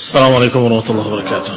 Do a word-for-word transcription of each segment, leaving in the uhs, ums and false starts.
السلام عليكم ورحمة الله وبركاته.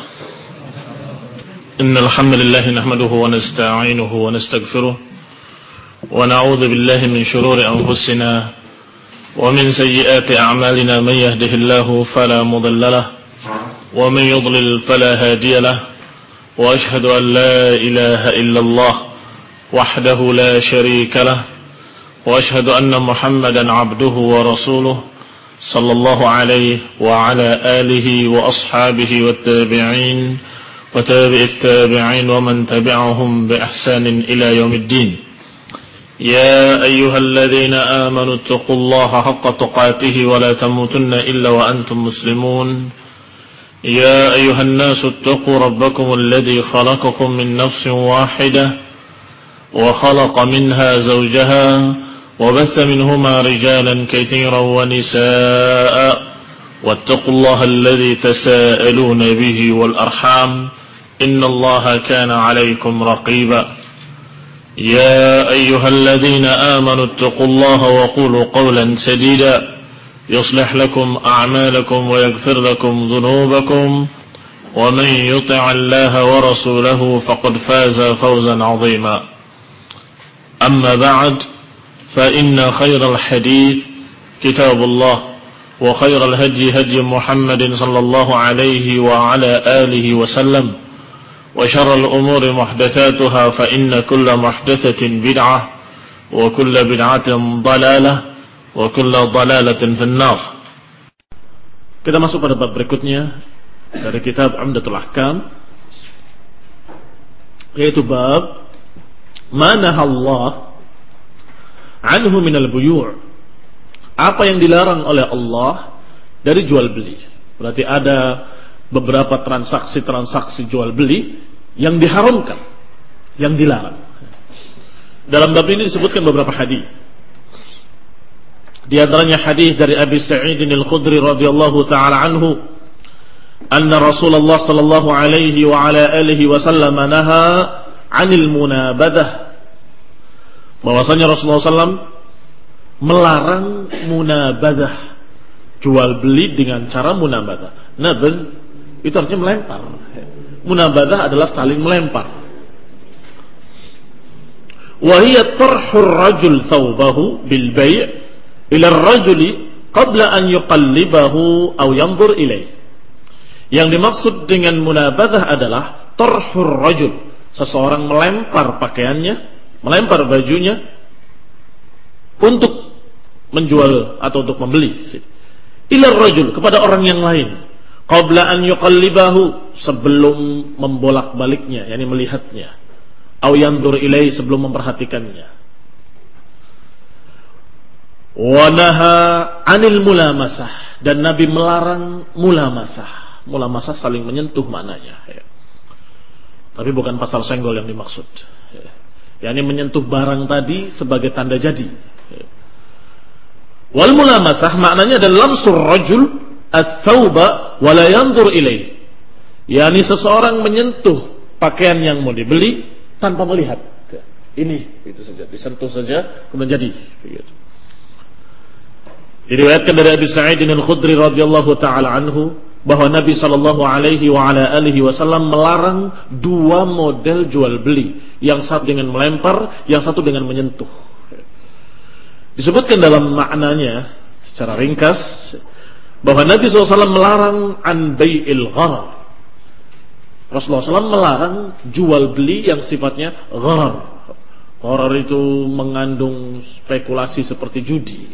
إن الحمد لله نحمده ونستعينه ونستغفره ونعوذ بالله من شرور أنفسنا ومن سيئات أعمالنا. من يهده الله فلا مضل له ومن يضلل فلا هادي له وأشهد أن لا إله إلا الله وحده لا شريك له وأشهد أن محمدا عبده ورسوله صلى الله عليه وعلى آله وأصحابه والتابعين وتابع التابعين ومن تبعهم بإحسان إلى يوم الدين. يا أيها الذين آمنوا اتقوا الله حق تقاته ولا تموتن إلا وأنتم مسلمون. يا أيها الناس اتقوا ربكم الذي خلقكم من نفس واحدة وخلق منها زوجها وبث منهما رجالا كثيرا ونساء واتقوا الله الذي تساءلون به والأرحام إن الله كان عليكم رقيبا. يا أيها الذين آمنوا اتقوا الله وقولوا قولا سديدا يصلح لكم أعمالكم ويغفر لكم ذنوبكم ومن يطع الله ورسوله فقد فاز فوزا عظيما. أما بعد فإن خير الحديث كتاب الله وخير الهدي هدي محمد صلى الله عليه وعلى آله وسلم وشر الأمور محدثاتها فإن كل محدثة بدعة وكل بدعة ضلالة وكل ضلالة في النار. Kita masuk pada bab berikutnya dari kitab Umdatul Ahkam, yaitu bab manahallah anhu minal buyu', apa yang dilarang oleh Allah dari jual beli. Berarti ada beberapa transaksi-transaksi jual beli yang diharamkan, yang dilarang. Dalam bab ini disebutkan beberapa hadis. Di antaranya hadis dari Abi Sa'id Al-Khudri radhiyallahu taala anhu, anna Rasulullah sallallahu alaihi wa ala alihi wasallam naha 'anil munabadah, bahwasanya Rasulullah sallallahu alaihi wasallam melarang munabadah, jual beli dengan cara munabadah. Nabadh itu artinya melempar. Munabadah adalah saling melempar. Wa hiya tarhur rajul thawbahu bil bay' ila ar-rajuli qabla an yuqallibahu aw yanzur ilayh. Yang dimaksud dengan munabadah adalah tarhur rajul, seseorang melempar pakaiannya, melempar bajunya untuk menjual atau untuk membeli, ilar rajul, kepada orang yang lain, qabla an yuqallibahu, sebelum membolak-baliknya, yakni melihatnya, aw yanzur ilai, sebelum memperhatikannya. Wa naha anil mulamasah, dan Nabi melarang mulamasah. Mulamasah saling menyentuh maknanya, ya. Tapi bukan pasal senggol yang dimaksud, ya. yakni menyentuh barang tadi sebagai tanda jadi. Wal mulamasah maknanya adalah lamsur rajul ats-tsauba wa la yanzur ilaihi, yakni seseorang menyentuh pakaian yang mau dibeli tanpa melihat. Ini itu saja, disentuh saja kemudian jadi. Begitu. Diriwayatkan dari Abi Sa'id Al-Khudri radhiyallahu taala anhu bahwa Nabi sallallahu alaihi wa ala alihi wasallam melarang dua model jual beli, yang satu dengan melempar, yang satu dengan menyentuh. Disebutkan dalam maknanya secara ringkas bahwa Nabi sallallahu alaihi wasallam melarang an bai'il gharar. Rasulullah sallallahu alaihi wasallam melarang jual beli yang sifatnya gharar. Gharar itu mengandung spekulasi seperti judi.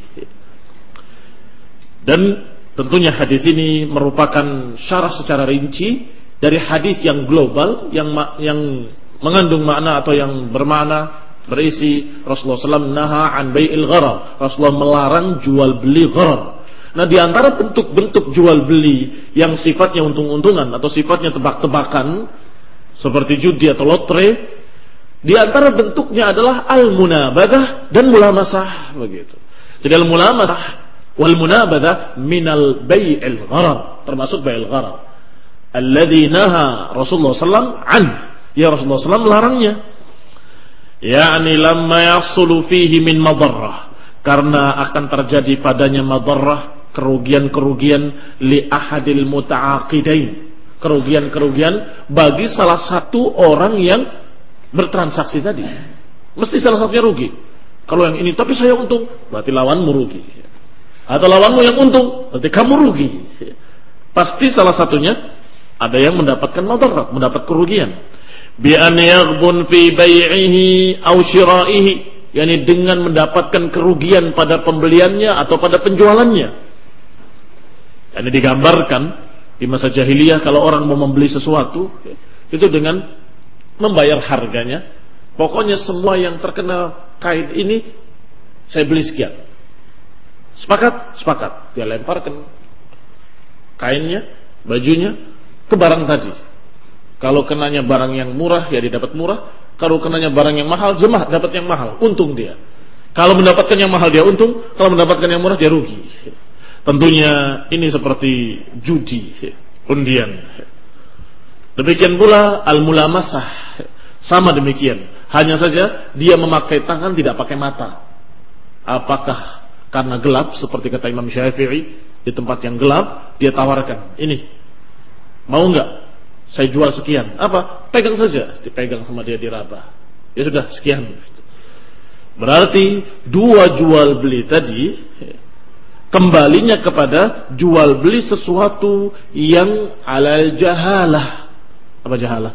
Dan tentunya hadis ini merupakan syarah secara rinci dari hadis yang global, yang yang mengandung makna atau yang bermakna berisi Rasulullah sallallahu alaihi wasallam naha an bai'il gharar. Rasulullah melarang jual beli gharar. Nah, di antara bentuk-bentuk jual beli yang sifatnya untung-untungan atau sifatnya tebak-tebakan seperti judi atau lotre, di antara bentuknya adalah al-munabadah dan mulamasah, begitu. Jadi al-mulamasah wal munabadah minal bai'il gharar, termasuk bai'il gharar alladzi naha Rasulullah sallallahu alaihi wasallam an, ya Rasulullah sallallahu alaihi wasallam melarangnya, yakni lamma yahsulu fihi min madarrah, karena akan terjadi padanya madarrah, kerugian-kerugian li ahadil muta'aqidain, kerugian-kerugian bagi salah satu orang yang bertransaksi tadi. Mesti salah satunya rugi. Kalau yang ini tapi saya untung, berarti lawanmu rugi. Atau lawanmu yang untung, berarti kamu rugi. Pasti salah satunya ada yang mendapatkan madarat, mendapat kerugian. Bi an yaghbun fi bai'ihi aw shira'ihi, yakni dengan mendapatkan kerugian pada pembeliannya atau pada penjualannya. Ini digambarkan di masa jahiliyah kalau orang mau membeli sesuatu itu dengan membayar harganya. Pokoknya semua yang terkena kain ini saya beli sekian. Sepakat? Sepakat. Dia lemparkan kainnya, bajunya ke barang tadi. Kalau kenanya barang yang murah ya dia dapat murah. Kalau kenanya barang yang mahal, jemaah dapat yang mahal, untung dia. Kalau mendapatkan yang mahal dia untung, kalau mendapatkan yang murah dia rugi. Tentunya ini seperti judi, undian. Demikian pula al-mulamasah, sama demikian. Hanya saja dia memakai tangan, tidak pakai mata. Apakah karena gelap seperti kata Imam Syafi'i, di tempat yang gelap dia tawarkan, ini mau enggak saya jual sekian, apa? Pegang saja, dipegang sama dia, diraba. Ya sudah sekian. Berarti dua jual beli tadi kembalinya kepada jual beli sesuatu yang alal jahalah. Apa jahalah?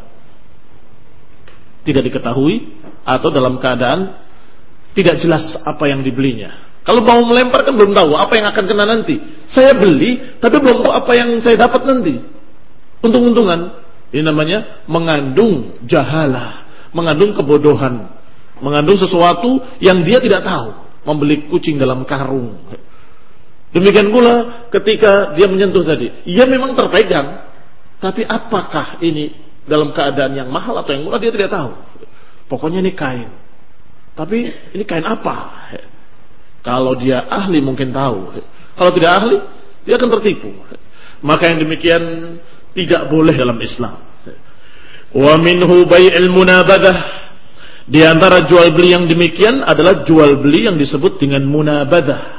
Tidak diketahui atau dalam keadaan tidak jelas apa yang dibelinya. Kalau mau melempar kan belum tahu apa yang akan kena nanti. Saya beli tapi belum tahu apa yang saya dapat nanti. Untung-untungan. Ini namanya mengandung jahalah, mengandung kebodohan, mengandung sesuatu yang dia tidak tahu. Membeli kucing dalam karung. Demikian pula ketika dia menyentuh tadi, ia memang terpegang, tapi apakah ini dalam keadaan yang mahal atau yang murah dia tidak tahu. Pokoknya ini kain. Tapi ini kain apa? Kalau dia ahli mungkin tahu. Kalau tidak ahli, dia akan tertipu. Maka yang demikian tidak boleh dalam Islam. Wa minhu bai'il munabadah. Di antara jual beli yang demikian adalah jual beli yang disebut dengan munabadah.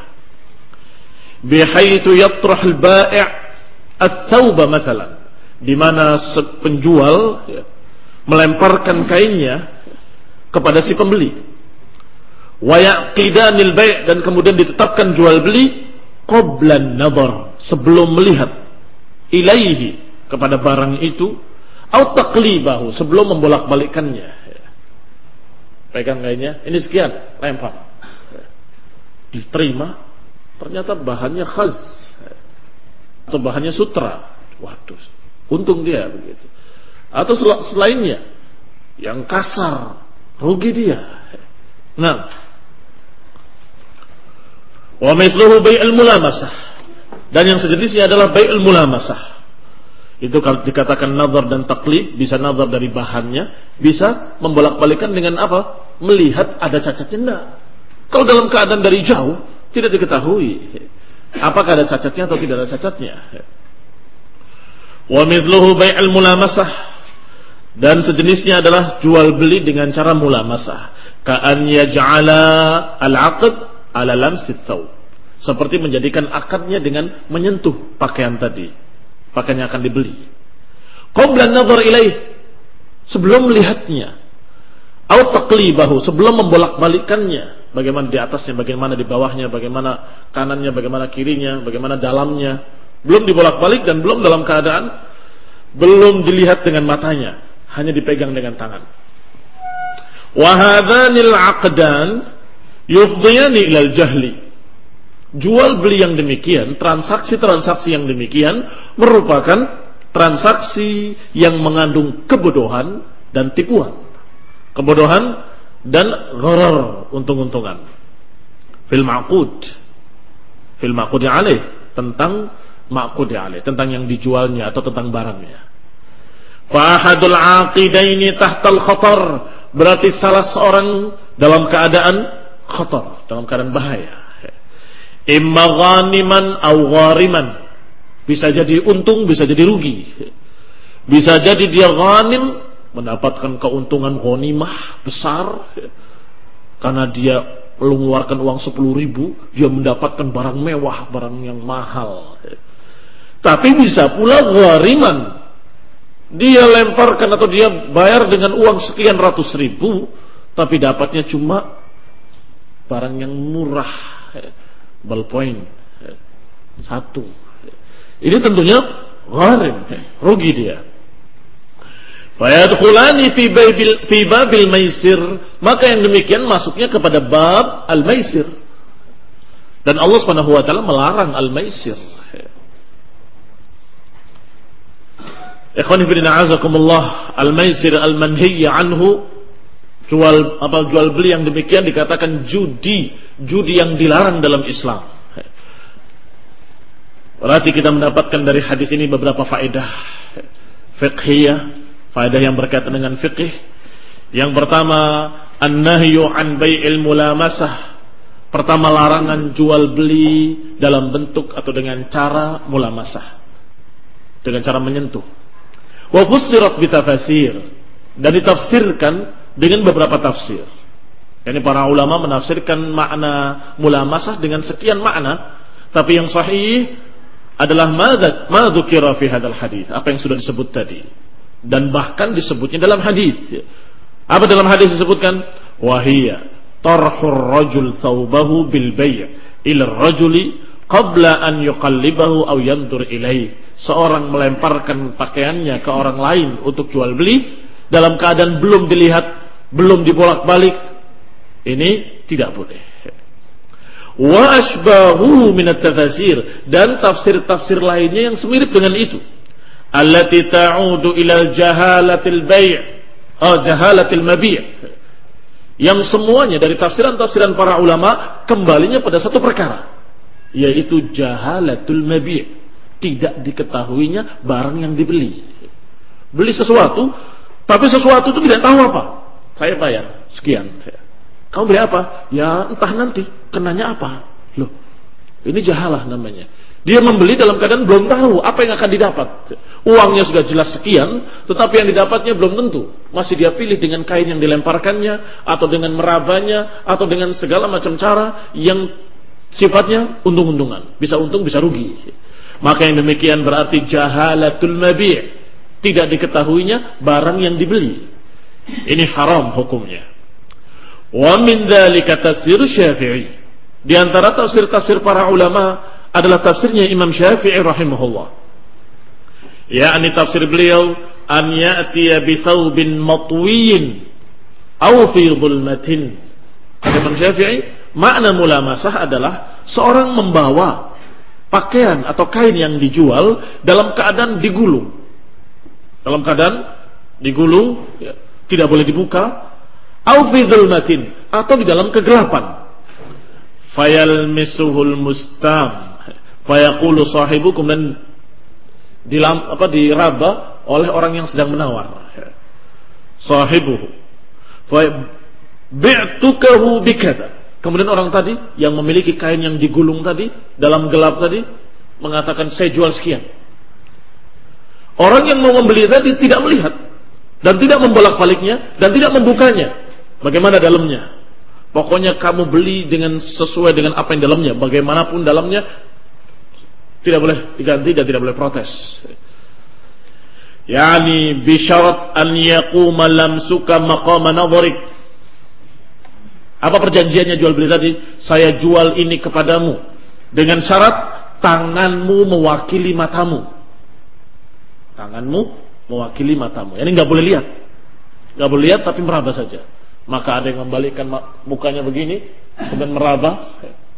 Bihaitsu yatrah al-bai' ats-tsauba mathalan. Di mana penjual ya, melemparkan kainnya kepada si pembeli. Wa yaqidanil bai', dan kemudian ditetapkan jual beli qablan nadhar, sebelum melihat ilaihi, kepada barang itu, atau taqlibahu, sebelum membolak-balikkannya. Pegang kainnya, ini sekian, lempar. Diterima, ternyata bahannya khaz atau bahannya sutra. Waduh, untung dia begitu. Atau sel- selainnya yang kasar, rugi dia. Nah, wa mithluhu bai'ul mulamasah, dan yang sejenisnya adalah bai'ul mulamasah. Itu kalau dikatakan nazar dan taklid, bisa nazar dari bahannya, bisa membolak-balikan dengan apa? Melihat ada cacatnya enggak. Kalau dalam keadaan dari jauh tidak diketahui apakah ada cacatnya atau tidak ada cacatnya. Wa mithluhu bai'ul mulamasah, dan sejenisnya adalah jual beli dengan cara mulamasah. Ka'an yaj'ala al-'aqd 'ala lamsit thawb, seperti menjadikan akadnya dengan menyentuh pakaian tadi, pakaian yang akan dibeli. Qabla an-nazar ilaih, sebelum melihatnya. Au taqlibahu, sebelum membolak-balikkannya, bagaimana di atasnya, bagaimana di bawahnya, bagaimana kanannya, bagaimana kirinya, bagaimana dalamnya. Belum dibolak-balik dan belum dalam keadaan, belum dilihat dengan matanya, hanya dipegang dengan tangan. Wa hadhanil 'aqdan yufdiyani ilal jahli. Jual beli yang demikian, transaksi-transaksi yang demikian merupakan transaksi yang mengandung kebodohan dan tipuan. Kebodohan dan gharar, untung-untungan. Fil ma'qud. Fil ma'qudi alaih, tentang ma'qudi alaih, tentang yang dijualnya atau tentang barangnya. Fa ahadul 'aqidaini tahtal khatar, berarti salah seorang dalam keadaan khatar, dalam keadaan bahaya. Imma ghaniman aw ghariman, bisa jadi untung, bisa jadi rugi. Bisa jadi dia ghanim, mendapatkan keuntungan ghanimah besar karena dia mengeluarkan uang sepuluh ribu, dia mendapatkan barang mewah, barang yang mahal. Tapi bisa pula ghariman, dia lemparkan atau dia bayar dengan uang sekian ratus ribu, tapi dapatnya cuma barang yang murah, ballpoint satu. Ini tentunya gharim, rugi dia. Fayadkhulani fi babil fi babil maisir, maka yang demikian masuknya kepada bab al-maisir. Dan Allah Subhanahu wa taala melarang al-maisir. Ikhwani fillah azakumullah, al-maisir al-manhiy anhu, jual apa jual beli yang demikian dikatakan judi, judi yang dilarang dalam Islam. Berarti kita mendapatkan dari hadis ini beberapa faedah fiqhiyah, faedah yang berkaitan dengan fikih. Yang pertama, an-nahyu an bai'il mulamasah. Pertama, larangan jual beli dalam bentuk atau dengan cara mulamasah, dengan cara menyentuh. Wa fussirat bitafasir, dan ditafsirkan dengan beberapa tafsir. Yani para ulama menafsirkan makna mulamasah dengan sekian makna, tapi yang sahih adalah ma dzukira fi hadzal hadis, apa yang sudah disebut tadi. Dan bahkan disebutnya dalam hadis. Apa dalam hadis disebutkan? Wahiyya tarhur rajul thawbahu bil bay' ila rajuli qabla an yuqallibahu aw yantur ilaih. Seorang melemparkan pakaiannya ke orang lain untuk jual beli dalam keadaan belum dilihat, belum dibolak-balik. Ini tidak boleh. Wa ashbahu min at-tafasir, dan tafsir-tafsir lainnya yang semirip dengan itu. Allati ta'udu ila jahalatil bai', oh jahalatil mabi'. Yang semuanya dari tafsiran-tafsiran para ulama kembalinya pada satu perkara, yaitu jahalatul mabi', tidak diketahuinya barang yang dibeli. Beli sesuatu, tapi sesuatu itu tidak tahu apa. Saya bayar sekian. Kamu beli apa? Ya entah nanti, kenanya apa? Loh, ini jahalah namanya. Dia membeli dalam keadaan belum tahu apa yang akan didapat. Uangnya sudah jelas sekian, tetapi yang didapatnya belum tentu. Masih dia pilih dengan kain yang dilemparkannya, atau dengan merabanya, atau dengan segala macam cara yang sifatnya untung-untungan. Bisa untung, bisa rugi. Maka yang demikian berarti jahalatul mabi', tidak diketahuinya barang yang dibeli. Ini haram hukumnya. Wa min dzalika tafsir Syafi'i. Di antara tafsir-tafsir para ulama adalah tafsirnya Imam Syafi'i rahimahullah. Yakni tafsir beliau, an ya'tiya bi thawbin matwiyin aw fi dhulmatin. Imam Syafi'i, makna mulamasah adalah seorang membawa pakaian atau kain yang dijual dalam keadaan digulung. Dalam keadaan digulung, ya, tidak boleh dibuka. Au fi dhulmatin, atau di dalam kegelapan. Fayalmisuhul mustam, fayaqulu sahibukum, dan dilam, apa, diraba oleh orang yang sedang menawar. Sahibuhu, fa bi'tukahu bikata. Kemudian orang tadi yang memiliki kain yang digulung tadi dalam gelap tadi mengatakan, saya jual sekian. Orang yang mau membeli tadi tidak melihat dan tidak membolak-baliknya dan tidak membukanya. Bagaimana dalamnya? Pokoknya kamu beli dengan sesuai dengan apa yang dalamnya. Bagaimanapun dalamnya tidak boleh diganti dan tidak boleh protes. Yani bisyarat an yaquma lamsuka maqama nadharik. Apa perjanjiannya jual beli tadi? Saya jual ini kepadamu dengan syarat tanganmu mewakili matamu. Tanganmu mewakili matamu. Yani nggak boleh lihat, nggak boleh lihat tapi meraba saja. Maka ada yang membalikkan mukanya begini, kemudian meraba.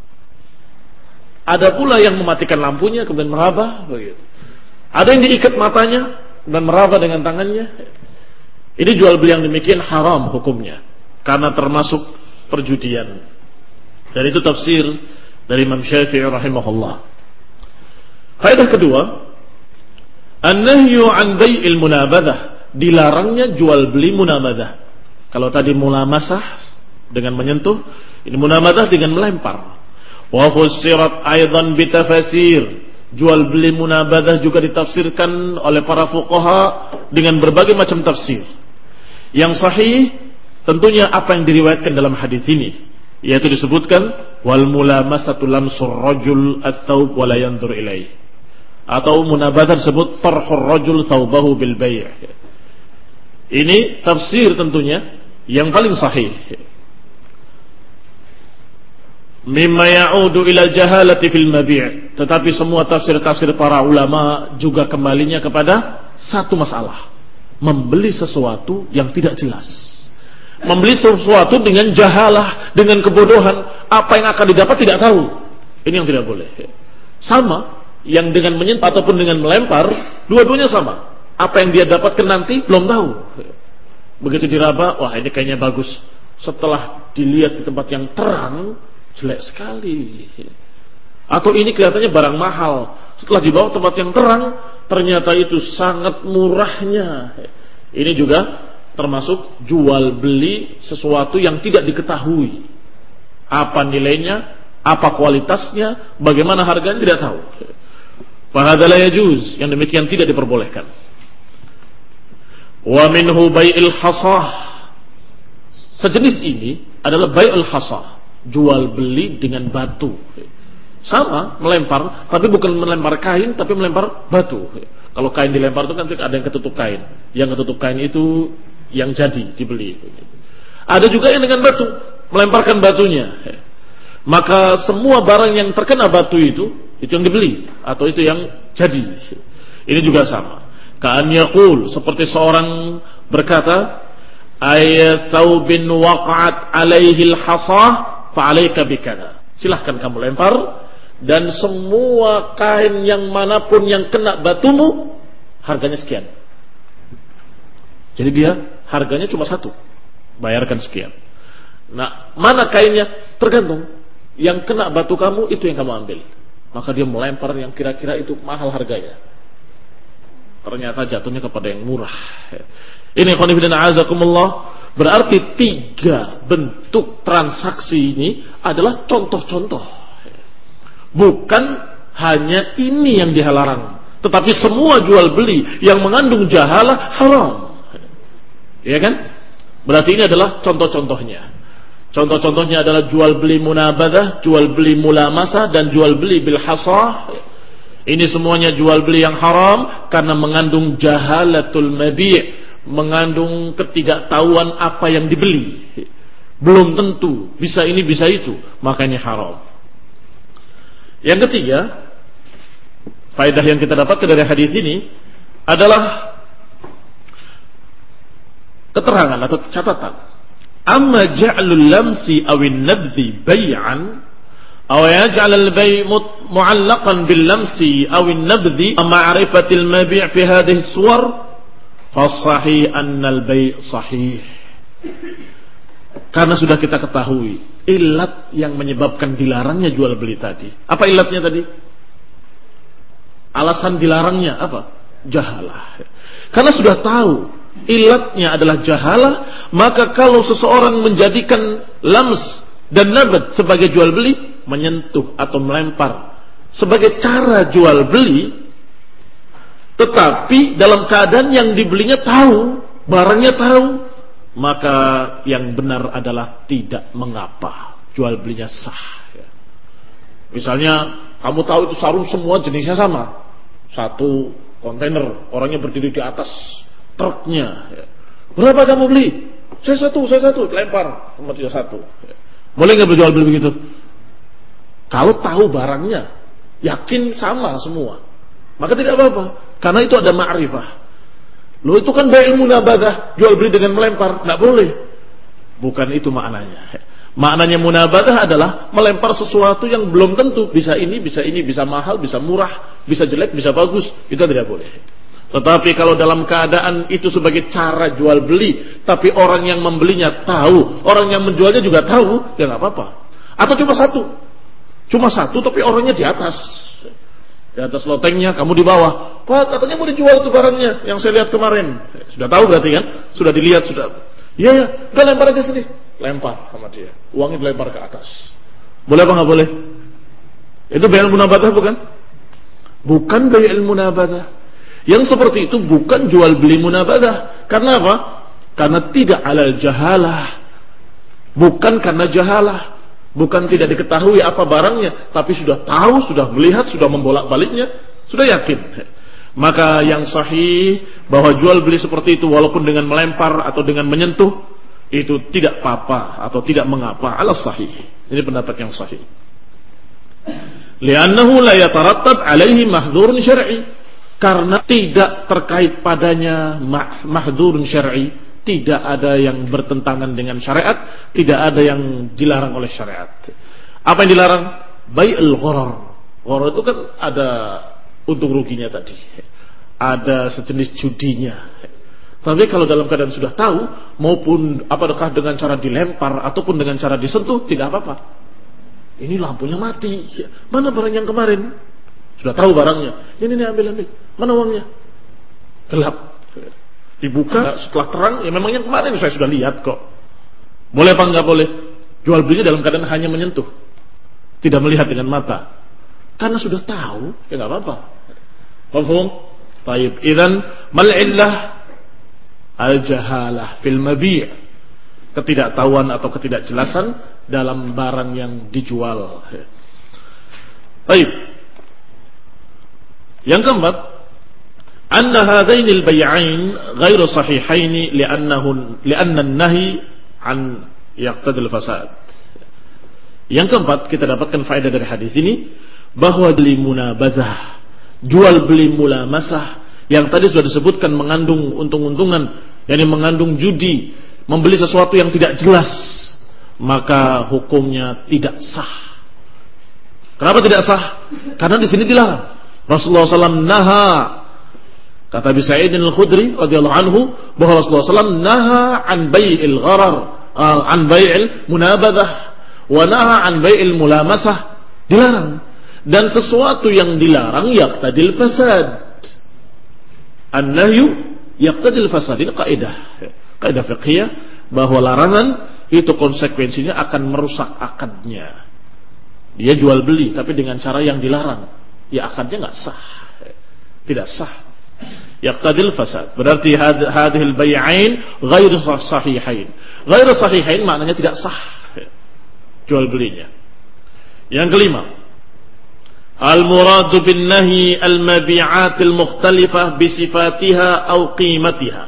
Ada pula yang mematikan lampunya, kemudian meraba, begitu. Ada yang diikat matanya dan meraba dengan tangannya. Ini jual beli yang demikian haram hukumnya, karena termasuk perjudian. Dan itu tafsir dari Imam Syafi'i rahimahullah. Faedah kedua, an-nahyu an bai'il munabadah, dilarangnya jual beli munabadah. Kalau tadi mulamasah dengan menyentuh, ini munamadah dengan melempar. Wa fussirat aidan bitafasir. Jual beli munabadah juga ditafsirkan oleh para fuqaha dengan berbagai macam tafsir. Yang sahih tentunya apa yang diriwayatkan dalam hadis ini, yaitu disebutkan wal mulamasatu lamsur rajul ats-tsaub wa la yanzur ilaihi, atau munabadah disebut tarhur rajul thawbahu bil bai'. Ini tafsir tentunya yang paling sahih. Mimma ya'udu ila jahalati fil mabi'. Tetapi semua tafsir-tafsir para ulama juga kembalinya kepada satu masalah: membeli sesuatu yang tidak jelas, membeli sesuatu dengan jahalah, dengan kebodohan, apa yang akan didapat tidak tahu. Ini yang tidak boleh. Sama yang dengan menyimpan ataupun dengan melempar, dua-duanya sama. Apa yang dia dapatkan nanti belum tahu. Begitu diraba, wah ini kayaknya bagus. Setelah dilihat di tempat yang terang, jelek sekali. Atau ini kelihatannya barang mahal, setelah dibawa tempat yang terang, ternyata itu sangat murahnya. Ini juga termasuk jual beli sesuatu yang tidak diketahui apa nilainya, apa kualitasnya, bagaimana harganya, tidak tahu. Fahadza la yajuz, yang demikian tidak diperbolehkan. Wa minhu bai'il hasah. Sejenis ini adalah bai'ul hasah, jual beli dengan batu. Sama, melempar, tapi bukan melempar kain, tapi melempar batu. Kalau kain dilempar itu kan ada yang ketutup kain. Yang ketutup kain itu yang jadi dibeli. Ada juga yang dengan batu, melemparkan batunya. Maka semua barang yang terkena batu itu, itu yang dibeli atau itu yang jadi. Ini juga sama. Ka'an yaqul, seperti seorang berkata, ay thawbin waqa'at alaihi al-hasah fa'alaika bikada. Silahkan kamu lempar, dan semua kain yang manapun yang kena batumu, harganya sekian. Jadi dia harganya cuma satu, bayarkan sekian. Nah, mana kainnya? Tergantung. Yang kena batu kamu, itu yang kamu ambil. Maka dia melempar yang kira-kira itu mahal harganya, ternyata jatuhnya kepada yang murah. Ini qanifidin a'azakumullah. Berarti tiga bentuk transaksi ini adalah contoh-contoh. Bukan hanya ini yang dilarang, tetapi semua jual beli yang mengandung jahalah haram. Ya kan? Berarti ini adalah contoh-contohnya. Contoh-contohnya adalah jual beli munabadah, jual beli mulamasah, dan jual beli bil hasah. Ini semuanya jual beli yang haram karena mengandung jahalatul mabi', mengandung ketidaktahuan apa yang dibeli. Belum tentu bisa ini bisa itu, makanya haram. Yang ketiga, faedah yang kita dapatkan dari hadis ini adalah keterangan atau catatan. Amma ja'lul lamsi awin nabdhi bay'an aw yaj'al al-bay' mu'allaqan bil lamsi awin nabdhi ma'rifatil mabi' fi hadhihi as-suwar fa sahih anna al-bay' sahih. Karena sudah kita ketahui ilat yang menyebabkan dilarangnya jual beli tadi. Apa ilatnya tadi? Alasan dilarangnya apa? Jahalah. Karena sudah tahu ilatnya adalah jahalah, maka kalau seseorang menjadikan lams dan nabat sebagai jual beli, menyentuh atau melempar sebagai cara jual beli, tetapi dalam keadaan yang dibelinya tahu, barangnya tahu, maka yang benar adalah tidak mengapa, jual belinya sah. Misalnya kamu tahu itu sarung semua jenisnya sama, satu kontainer, orangnya berdiri di atas truknya. Berapa kamu beli? Saya satu, saya satu, lempar sama dia satu. Boleh nggak berjual beli begitu? Kalau tahu barangnya, yakin sama semua, maka tidak apa-apa, karena itu ada ma'rifah. Loh itu kan bai'ul munabadah, jual beli dengan melempar, nggak boleh. Bukan itu maknanya. Maknanya munabadah adalah melempar sesuatu yang belum tentu, bisa ini, bisa ini, bisa mahal, bisa murah, bisa jelek, bisa bagus, itu tidak boleh. Tetapi kalau dalam keadaan itu sebagai cara jual beli, tapi orang yang membelinya tahu, orang yang menjualnya juga tahu, ya nggak apa-apa. Atau cuma satu, cuma satu, tapi orangnya di atas, di atas lotengnya, kamu di bawah. Pak, katanya mau dijual tuh barangnya, yang saya lihat kemarin. Sudah tahu berarti kan? Sudah dilihat, sudah. Iya ya, udah lempar aja sini, lempar sama dia. Uangnya dilempar ke atas. Boleh apa nggak boleh? Itu bai'ul munabadah bukan? Bukan bai'ul munabadah. Yang seperti itu bukan jual beli munabadah. Karena apa? Karena tidak alal jahalah. Bukan karena jahalah. Bukan tidak diketahui apa barangnya, tapi sudah tahu, sudah melihat, sudah membolak-baliknya, sudah yakin. Maka yang sahih bahwa jual beli seperti itu walaupun dengan melempar atau dengan menyentuh itu tidak apa-apa atau tidak mengapa, ala sahih. Ini pendapat yang sahih. Li'annahu la yatarattab alaihi mahdhurun syar'i, karena tidak terkait padanya mahdhurun syar'i. Tidak ada yang bertentangan dengan syariat, tidak ada yang dilarang oleh syariat. Apa yang dilarang? Bai'ul gharar. Gharar itu kan ada untung ruginya tadi, ada sejenis judinya. Tapi kalau dalam keadaan sudah tahu, maupun apakah dengan cara dilempar ataupun dengan cara disentuh, tidak apa-apa. Ini lampunya mati. Mana barang yang kemarin? Sudah tahu barangnya. Ini nih ambil ambil. Mana uangnya? Gelap. Dibuka setelah terang, ya memang yang kemarin saya sudah lihat kok. Boleh apa enggak boleh? Jual belinya dalam keadaan hanya menyentuh, tidak melihat dengan mata. Karena sudah tahu, ya enggak apa-apa. Mafhum? Baik. Idzan mal illah al-jahalah fil mabi'. Ketidaktahuan atau ketidakjelasan dalam barang yang dijual. Baik. Yang keempat, anna hadaini al-bay'ain ghairu sahihain li'annahu li'anna an-nahy an yaqtadi al-fasad. Yang keempat, kita dapatkan faedah dari hadis ini bahwa beli munabazah, jual beli mulamasah yang tadi sudah disebutkan mengandung untung-untungan, yakni mengandung judi, membeli sesuatu yang tidak jelas, maka hukumnya tidak sah. Kenapa tidak sah? Karena di sini dilarang. Rasulullah sallallahu alaihi wasallam naha, kata Abi Sa'id al-Khudri radhiyallahu anhu, bahwa Rasulullah sallallahu alaihi wasallam naha an bai'il gharar, an bai'il munabadah, wa naha an bai'il mulamasah. Dilarang. Dan sesuatu yang dilarang yaqtadil fasad. An-nahyu yaqtadil fasad. Ini kaidah, kaidah fiqhiyah bahwa larangan itu konsekuensinya akan merusak akadnya. Dia jual beli tapi dengan cara yang dilarang, ya akadnya enggak sah. Tidak sah. Yaqtadil fasad. Berarti hadhil bai'ain ghairu sahihain. Ghairu sahihain maknanya tidak sah jual belinya. Yang kelima, al-muradu bin nahi al-mabi'atil mukhtalifah bi sifatiha aw qimatiha.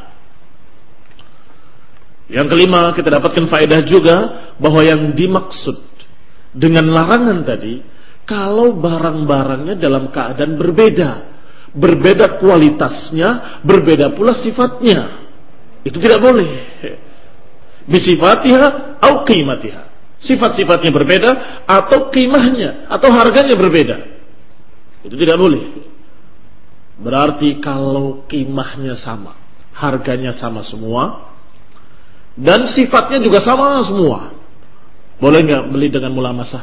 Yang kelima, kita dapatkan faedah juga bahwa yang dimaksud dengan larangan tadi, kalau barang-barangnya dalam keadaan berbeda, berbeda kualitasnya, berbeda pula sifatnya, itu tidak boleh. Bi sifatiha aw qimatiha. Sifat-sifatnya berbeda atau qimahnya atau harganya berbeda, itu tidak boleh. Berarti kalau qimahnya sama, harganya sama semua, dan sifatnya juga sama semua, boleh nggak beli dengan mulamasah?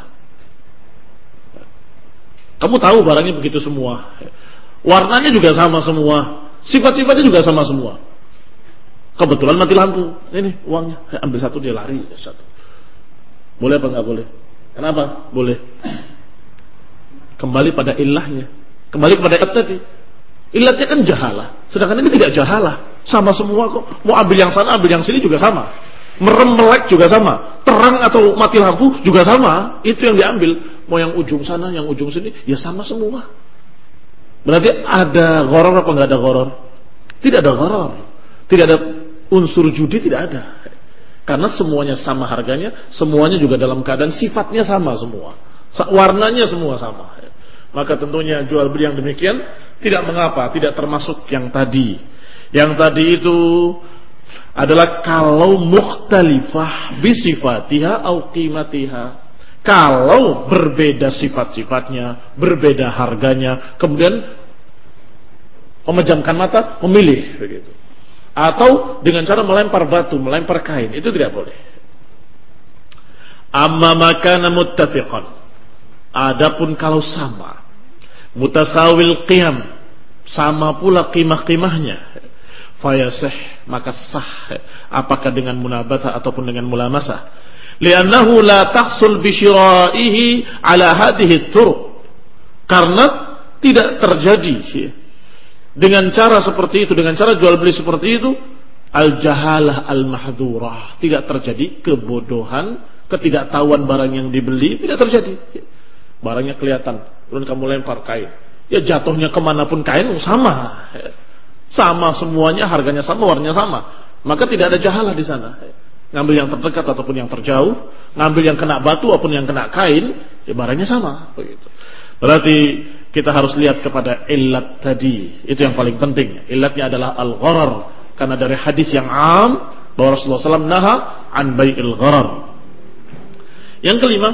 Kamu tahu barangnya begitu semua, warnanya juga sama semua, sifat-sifatnya juga sama semua. Kebetulan mati lampu, ini uangnya, ambil satu dia lari satu. Boleh apa enggak boleh? Kenapa? Boleh. Kembali pada ilahnya, kembali kepada ilat tadi. Ilatnya kan jahalah, sedangkan ini tidak jahalah, sama semua kok. Mau ambil yang sana, ambil yang sini juga sama. Merem melek juga sama. Terang atau mati lampu juga sama. Itu yang diambil. Mau yang ujung sana, yang ujung sini, ya sama semua. Berarti ada gharar apa enggak ada gharar? Tidak ada gharar. Tidak ada unsur judi, tidak ada. Karena semuanya sama harganya, semuanya juga dalam keadaan sifatnya sama semua, warnanya semua sama. Maka tentunya jual beli yang demikian tidak mengapa, tidak termasuk yang tadi. Yang tadi itu adalah kalau mukhtalifah bisifatiha au qimatiha. Kalau berbeda sifat-sifatnya, berbeda harganya, kemudian memejamkan mata, memilih begitu. Atau dengan cara melempar batu, melempar kain, itu tidak boleh. Amma makana muttafiqan. Adapun kalau sama, mutasawil qiyam, sama pula qimah-qimahnya, fayasih, maka sah, apakah dengan munabathah ataupun dengan mulamasah. Li'annahu la tahsul bi syira'ihi ala hadhihi turuq. Karena tidak terjadi dengan cara seperti itu, dengan cara jual beli seperti itu, al-jahalah al-mahdhurah, tidak terjadi kebodohan ketidaktahuan barang yang dibeli tidak terjadi. Barangnya kelihatan, kemudian kamu lempar kain, ya jatuhnya kemanapun kain sama, sama semuanya, harganya sama, warnanya sama, maka tidak ada jahalah di sana. Ngambil yang terdekat ataupun yang terjauh, ngambil yang kena batu ataupun yang kena kain, ya barangnya sama. Begitu. Berarti kita harus lihat kepada illat tadi, itu yang paling penting. Illatnya adalah al-gharar, karena dari hadis yang am bahwa Rasulullah shallallahu alaihi wasallam naha an bai'il gharar. Yang kelima,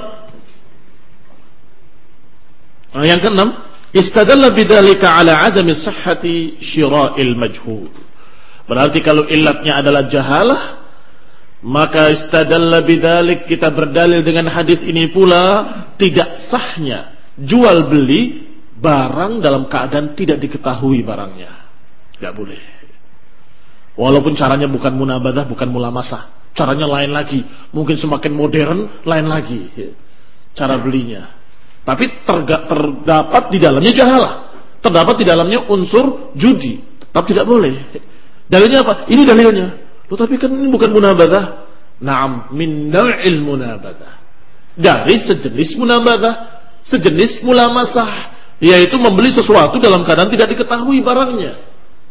yang keenam, istadalla bidzalika ala adami sihhati syira'il majhul. Berarti kalau illatnya adalah jahalah, maka istadalla bidzalik, kita berdalil dengan hadis ini pula tidak sahnya jual beli barang dalam keadaan tidak diketahui barangnya. Tidak boleh. Walaupun caranya bukan munabadah, bukan mulamasah, caranya lain lagi, mungkin semakin modern, lain lagi cara belinya. Tapi terga, terdapat di dalamnya jahalah, terdapat di dalamnya unsur judi, tetap tidak boleh. Dalilnya apa? Ini dalilnya. Loh, tapi kan ini bukan munabadah. Naam, min naw'il munabadah, dari sejenis munabadah, sejenis mulamasah, yaitu membeli sesuatu dalam keadaan tidak diketahui barangnya.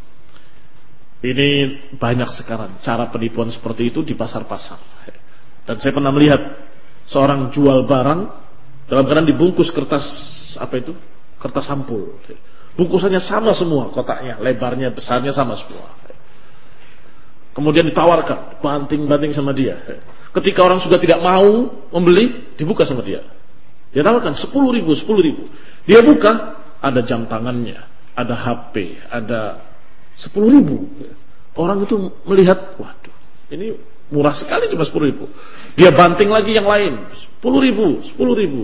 Ini banyak sekarang cara penipuan seperti itu di pasar-pasar. Dan saya pernah melihat seorang jual barang dalam keadaan dibungkus kertas apa itu? Kertas sampul. Bungkusannya sama semua, kotaknya, lebarnya, besarnya sama semua. Kemudian ditawarkan, banting-banting sama dia. Ketika orang sudah tidak mau membeli, dibuka sama dia. Dia tawarkan sepuluh ribu, sepuluh ribu. Dia buka, ada jam tangannya, ada H P, ada sepuluh ribu. Orang itu melihat, waduh, ini murah sekali, cuma sepuluh ribu. Dia banting lagi yang lain, sepuluh ribu, sepuluh ribu.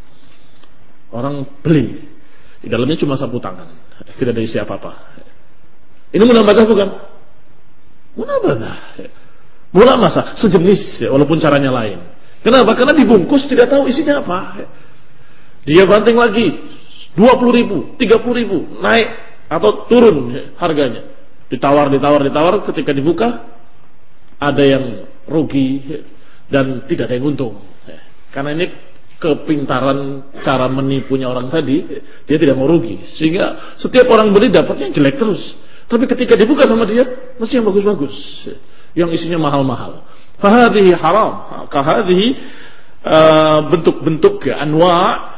Orang beli, di dalamnya cuma sapu tangan, tidak ada isi apa-apa. Ini munabadah bukan? Munabadah, mulamasah, sejenis, ya, walaupun caranya lain. Kenapa? Karena dibungkus tidak tahu isinya apa. Dia banting lagi, dua puluh ribu, tiga puluh ribu, naik atau turun harganya. Ditawar, ditawar, ditawar, ketika dibuka ada yang rugi dan tidak ada yang untung. Karena ini kepintaran cara menipunya orang tadi, dia tidak mau rugi, sehingga setiap orang beli dapatnya jelek terus. Tapi ketika dibuka sama dia, mesti yang bagus-bagus, yang isinya mahal-mahal. Fahadhihi haram, kahadhihi uh, bentuk-bentuk ya, anwa'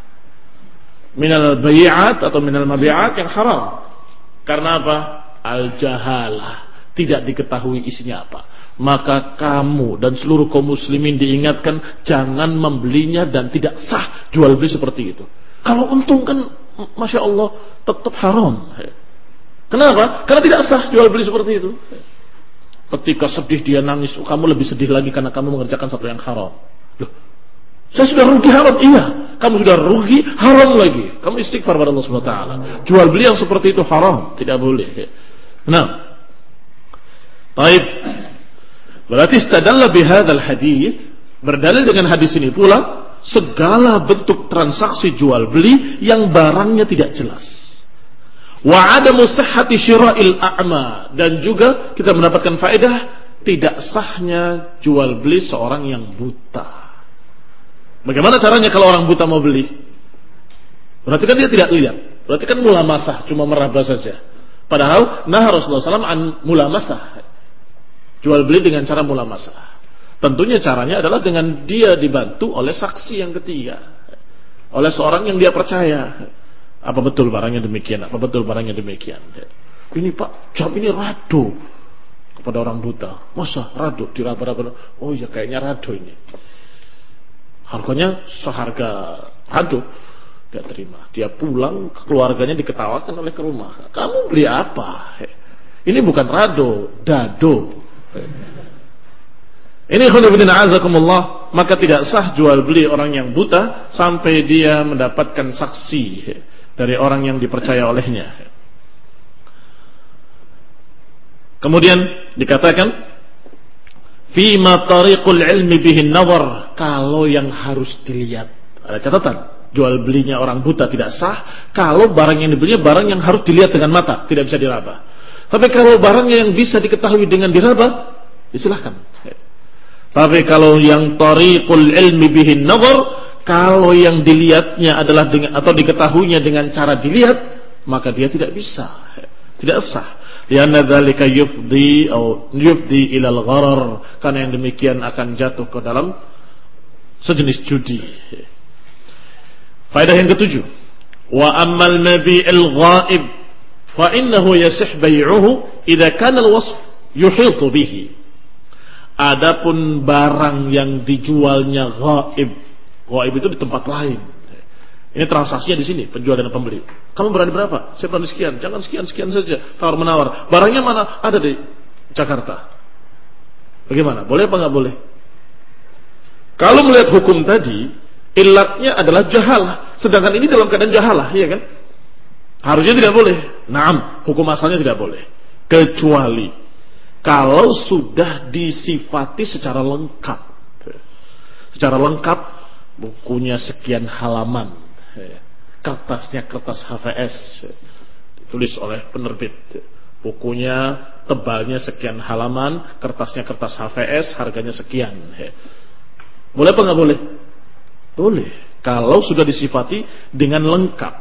minal bayi'at atau minal mabi'at yang haram. Karena apa? Al-jahalah, tidak diketahui isinya apa. Maka kamu dan seluruh kaum muslimin diingatkan jangan membelinya dan tidak sah jual beli seperti itu. Kalau untung kan Masya Allah tetap haram. Kenapa? Karena tidak sah jual beli seperti itu. Ketika sedih dia nangis, oh, kamu lebih sedih lagi karena kamu mengerjakan sesuatu yang haram. Loh, saya sudah rugi haram. Iya, kamu sudah rugi haram lagi. Kamu istighfar pada Allah Subhanahu wa taala. Jual beli yang seperti itu haram, tidak boleh. Nah, baik. Berarti istadalla bihadzal hadis, berdalil dengan hadis ini pula segala bentuk transaksi jual beli yang barangnya tidak jelas. Wa adamu sihhati syira'il a'ma, dan juga kita mendapatkan faedah tidak sahnya jual beli seorang yang buta. Bagaimana caranya kalau orang buta mau beli? Berarti kan dia tidak lihat. Berarti kan mulamasah, cuma meraba saja. Padahal nah Rasulullah shallallahu alaihi wasallam an mulamasah, jual beli dengan cara mulamasah. Tentunya caranya adalah dengan dia dibantu oleh saksi yang ketiga, oleh seorang yang dia percaya. Apa betul barangnya demikian? Apa betul barangnya demikian? Ini Pak, jam ini rado, kepada orang buta. Masa rado diraba-raba? Oh ya kayaknya rado ini. Harganya seharga rado. Dia terima. Dia pulang ke keluarganya diketawakan oleh ke rumah. Kamu beli apa? Ini bukan rado, dado. Ini khonibudina azakumullah. Maka tidak sah jual beli orang yang buta sampai dia mendapatkan saksi dari orang yang dipercaya olehnya. Kemudian dikatakan fima tariqul ilmi bihin nazar, kalau yang harus dilihat. Ada catatan, jual belinya orang buta tidak sah kalau barang yang dibelinya barang yang harus dilihat dengan mata, tidak bisa diraba. Tapi kalau barangnya yang bisa diketahui dengan diraba, disilahkan. Tapi kalau yang tariqul ilmi bihin nazar, kalau yang dilihatnya adalah dengan atau diketahuinya dengan cara dilihat, maka dia tidak bisa, tidak sah. Lianna dzalika yufdi atau yufdi ilal gharar, karena yang demikian akan jatuh ke dalam sejenis judi. Faedah yang ketujuh, wa ammal mabi'il ghaib fa innahu yasih bai'uhu idza kana al-wasf yuhitu bihi. Adapun barang yang dijualnya ghaib, ghaib itu di tempat lain. Ini transaksinya di sini, penjual dan pembeli. Kamu berani berapa? Saya berani sekian. Jangan sekian, sekian saja. Tawar menawar. Barangnya mana? Ada di Jakarta. Bagaimana? Boleh apa nggak boleh? Kalau melihat hukum tadi, ilatnya adalah jahalah. Sedangkan ini dalam keadaan jahalah, iya kan? Harusnya tidak boleh. Naam, hukum asalnya tidak boleh. Kecuali kalau sudah disifati secara lengkap. Secara lengkap, bukunya sekian halaman, kertasnya kertas H V S, ditulis oleh penerbit. Bukunya tebalnya sekian halaman, kertasnya kertas H V S, harganya sekian. Boleh apa nggak boleh? Boleh. Kalau sudah disifati dengan lengkap.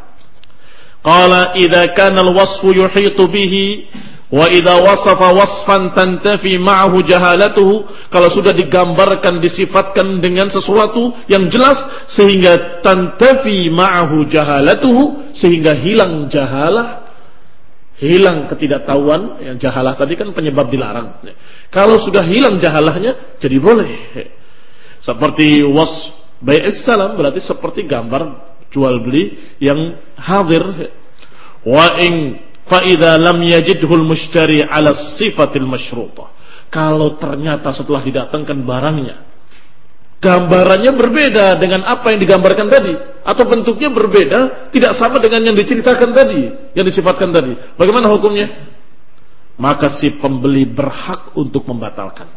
Qala idza kana al-wasfu yuhitu bihi wa idza wasafa wasfan tantafi ma'ahu jahalatuhu, kalau sudah digambarkan disifatkan dengan sesuatu yang jelas sehingga tantafi ma'ahu jahalatuhu, sehingga hilang jahalah, hilang ketidaktahuan. Yang jahalah tadi kan penyebab dilarang. Kalau sudah hilang jahalahnya, jadi boleh. Seperti wasf bai'is salam, berarti seperti gambar jual beli yang hadir. Wa in فَإِذَا لَمْ يَجِدْهُ الْمُشْتَرِي عَلَى الصِّفَةِ الْمَشْرُوطَةِ, kalau ternyata setelah didatangkan barangnya gambarannya berbeda dengan apa yang digambarkan tadi, atau bentuknya berbeda, tidak sama dengan yang diceritakan tadi, yang disifatkan tadi, bagaimana hukumnya? Maka si pembeli berhak untuk membatalkan.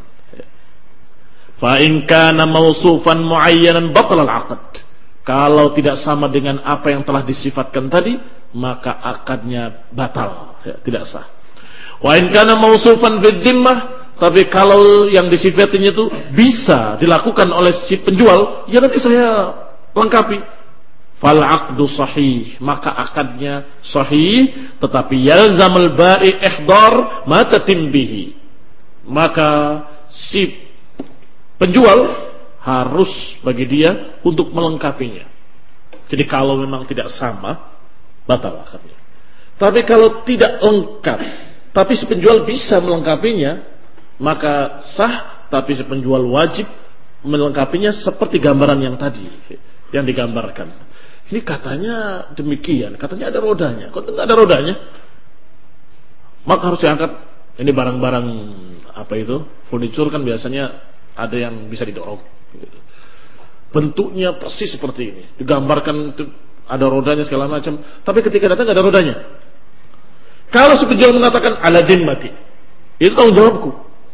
فَإِنْ كَانَ مَوْصُوفًا مُعَيَّنًا بَطَلَ الْعَقْدِ, kalau tidak sama dengan apa yang telah disifatkan tadi, maka akadnya batal, ya, tidak sah. Wa in kana mausufan fid dhimmah, tapi kalau yang disifatinya itu bisa dilakukan oleh si penjual, ya nanti saya lengkapi. Fal aqdu sahih, maka akadnya sahih, tetapi yalzamul ba'i ihdar ma tatim bihi, maka si penjual harus bagi dia untuk melengkapinya. Jadi kalau memang tidak sama, batal akadnya. Tapi kalau tidak lengkap, tapi si penjual bisa melengkapinya, maka sah, tapi si penjual wajib melengkapinya seperti gambaran yang tadi yang digambarkan. Ini katanya demikian, katanya ada rodanya. Kok tidak ada rodanya? Maka harus diangkat. Ini barang-barang apa itu? Furniture kan biasanya ada yang bisa didorong. Bentuknya persis seperti ini, digambarkan itu, ada rodanya segala macam, tapi ketika datang gak ada rodanya. Kalau si penjual mengatakan ala dimmati, itu tanggung jawabku,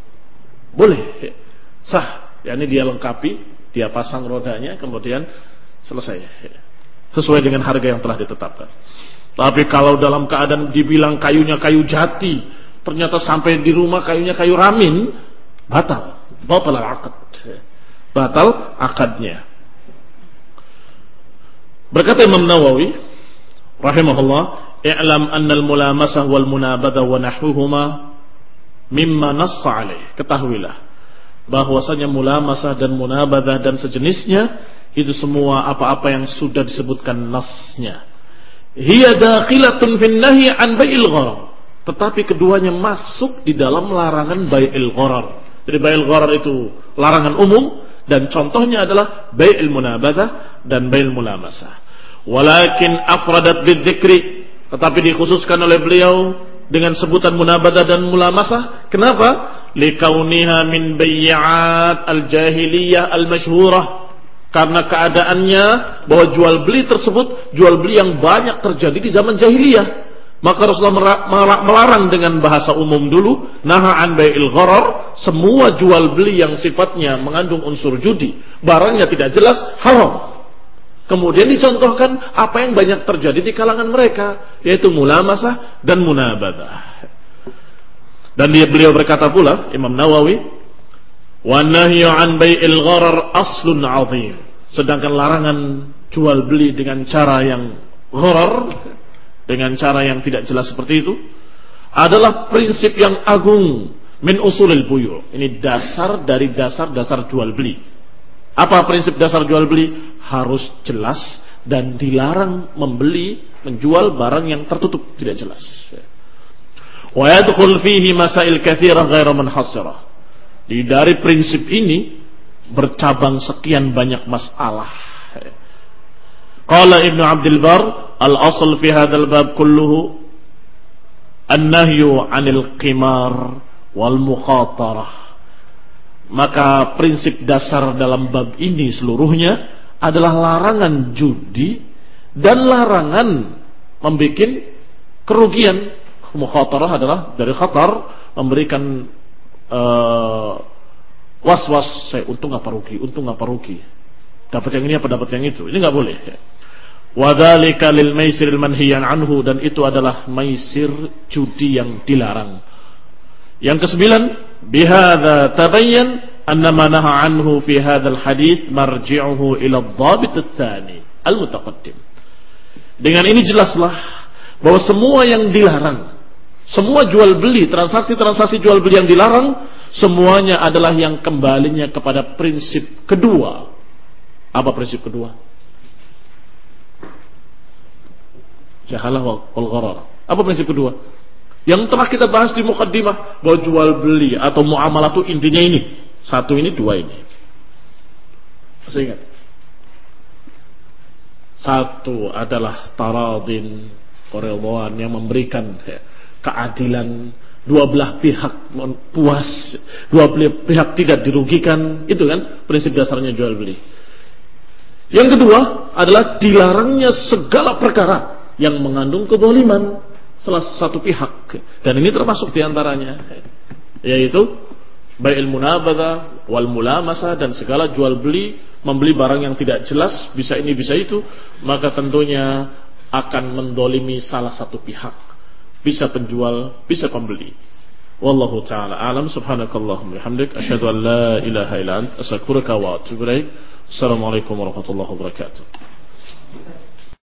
boleh, sah. Ya, ini dia lengkapi, dia pasang rodanya, kemudian selesai, sesuai dengan harga yang telah ditetapkan. Tapi kalau dalam keadaan dibilang kayunya kayu jati, ternyata sampai di rumah kayunya kayu ramin, batal, batal akad, batal akadnya. Berkata Imam Nawawi rahimahullah, i'lam anna al-mulamasah wal munabadah wa nahwuhuma mimma nassa alaih. Ketahuilah bahwasanya mulamasah dan munabadah dan sejenisnya itu semua apa-apa yang sudah disebutkan nasnya. Hiya dakhilatun fin nahyi an bai'il gharar. Tetapi keduanya masuk di dalam larangan bai'il gharar. Jadi bai'il gharar itu larangan umum, dan contohnya adalah bai'il munabadah dan bai'il mulamasah. Walakin afradat bidzikri, tetapi dikhususkan oleh beliau dengan sebutan munabadah dan mulamasah. Kenapa? Likauniha min bai'at al-jahiliyah al-masyhurah, karena keadaannya bahwa jual beli tersebut jual beli yang banyak terjadi di zaman jahiliyah. Maka Rasulullah melarang dengan bahasa umum dulu, naha an bai'il gharar, semua jual beli yang sifatnya mengandung unsur judi, barangnya tidak jelas, haram. Kemudian dicontohkan apa yang banyak terjadi di kalangan mereka, yaitu mulamasah dan munabadah. Dan dia beliau berkata pula, Imam Nawawi, Wa nahyu an bai'il gharar aslun 'azim. Sedangkan larangan jual beli dengan cara yang gharar, dengan cara yang tidak jelas seperti itu adalah prinsip yang agung min usulil buyu'. Ini dasar dari dasar-dasar jual beli. Apa prinsip dasar jual beli? Harus jelas dan dilarang membeli, menjual barang yang tertutup, tidak jelas. Wa yadkhul fihi masail katsirah ghairu munhasirah. Di dari prinsip ini bercabang sekian banyak masalah. Qala Ibnu Abdul Bar, al-asl fi hadzal bab kulluhu an-nahyu 'anil qimar wal mukhatarah. Maka prinsip dasar dalam bab ini seluruhnya adalah larangan judi dan larangan membuat kerugian. Mukhatarah adalah dari khatar, memberikan uh, was-was, saya untung apa rugi, untung apa rugi, dapat yang ini apa dapat yang itu. Ini nggak boleh. Wa dzalika lil maisiril manhiyan anhu, dan itu adalah maisir judi yang dilarang. Yang kesembilan, bihadza tabayyan anna ma naha anhu fi hadzal hadits marji'uhu ila ad-dhabit ats-tsani al-mutaqaddim. Dengan ini jelaslah bahwa semua yang dilarang, semua jual beli, transaksi-transaksi jual beli yang dilarang, semuanya adalah yang kembalinya kepada prinsip kedua. Apa prinsip kedua? Jahalah wal gharar. Apa prinsip kedua? Yang telah kita bahas di muqaddimah, bahwa jual beli atau muamalah itu intinya ini. Satu ini, dua ini. Masih ingat? Satu adalah taradin, keridhaan yang memberikan keadilan, dua belah pihak puas, dua belah pihak tidak dirugikan. Itu kan prinsip dasarnya jual beli. Yang kedua adalah dilarangnya segala perkara yang mengandung kezaliman salah satu pihak, dan ini termasuk diantaranya, yaitu bai'il munabadzah wal mulamasah, dan segala jual beli, membeli barang yang tidak jelas, bisa ini bisa itu, maka tentunya akan mendolimi salah satu pihak, bisa penjual, bisa pembeli. Wallahu ta'ala alam. Subhanakallahumma bihamdik, asyhadu an la ilaha illa anta, astaghfiruka wa atubu ilaik. Assalamualaikum warahmatullahi wabarakatuh.